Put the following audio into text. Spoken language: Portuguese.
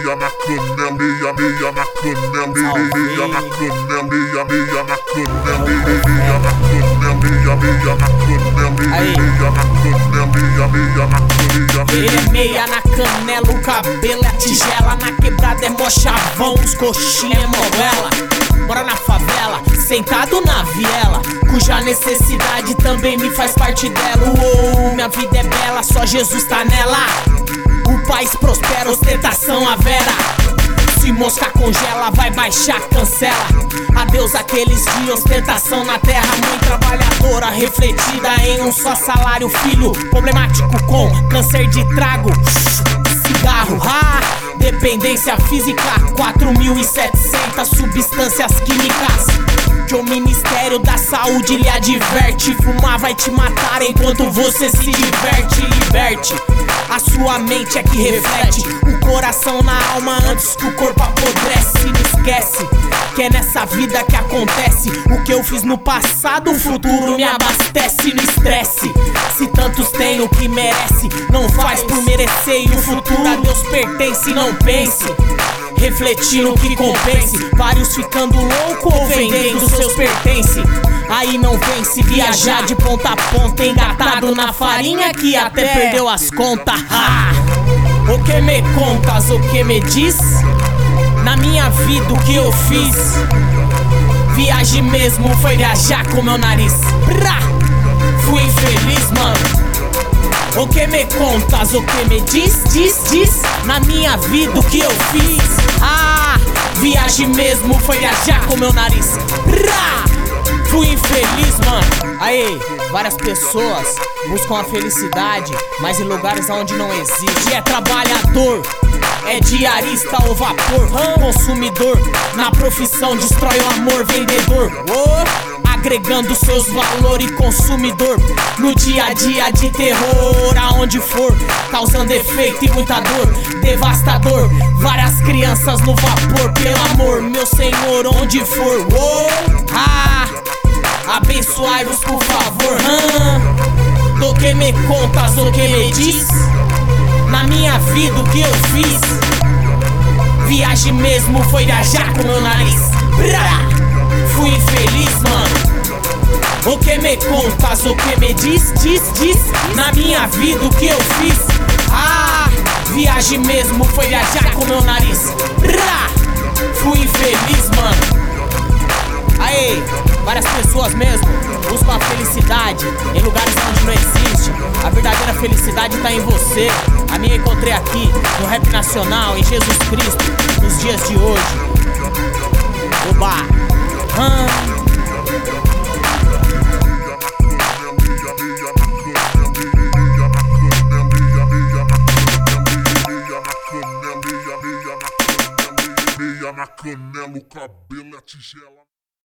meia na canela, meia na canela, meia na canela, meia na canela, meia na canela, meia na canela, meia na canela, meia na canela. Ele é meia na canela, o cabelo é tigela, na quebrada é mó chavão, os coxinha é moela. Mora na favela, sentado na viela, cuja necessidade também me faz parte dela. Uou, minha vida é bela, só Jesus tá nela. O país prospera, ostentação a vera. Se mosca congela, vai baixar, cancela. Adeus aqueles de ostentação na terra. Mãe trabalhadora, refletida em um só salário. Filho problemático com câncer de trago, cigarro, dependência física, 4.700 substâncias químicas que o Ministério da Saúde lhe adverte. Fumar vai te matar enquanto você se diverte. Liberte, a sua mente é que reflete o coração na alma antes que o corpo apodrece. Não esquece que é nessa vida que acontece o que eu fiz no passado, o futuro me abastece. No estresse, se tantos têm o que merece, não faz por merecer, e o futuro a Deus pertence. Não pense, refletir no que compense, vários ficando louco ou vendendo seus pertences. Aí não vence, viajar de ponta a ponta, engatado na farinha que até perdeu as contas. O que me contas, o que me diz? Na minha vida o que eu fiz? Viagem mesmo foi viajar com meu nariz. Fui infeliz, mano. O que me contas, o que me diz? Diz. Na minha vida o que eu fiz? Viagem mesmo foi viajar com meu nariz. Fui infeliz, mano. Aí, várias pessoas buscam a felicidade, mas em lugares onde não existe. É trabalhador, é diarista ou vapor, consumidor, na profissão destrói o amor. Vendedor, agregando seus valores. Consumidor, no dia a dia de terror, aonde for, causando efeito e muita dor. Devastador, várias crianças no vapor. Pelo amor, meu Senhor, onde for, abençoai-vos por favor. Do que me contas, o que me diz? Na minha vida o que eu fiz? Viagem mesmo foi viajar com meu nariz. Fui infeliz, mano. O que me contas, o que me diz? Na minha vida o que eu fiz? Viagem mesmo foi viajar com meu nariz. Fui infeliz, mano. Aí, várias pessoas mesmo buscam a felicidade em lugares onde não existe. A verdadeira felicidade tá em você. A minha encontrei aqui no rap nacional, em Jesus Cristo, nos dias de hoje. Oba! Meia na canela, o cabelo é tigela.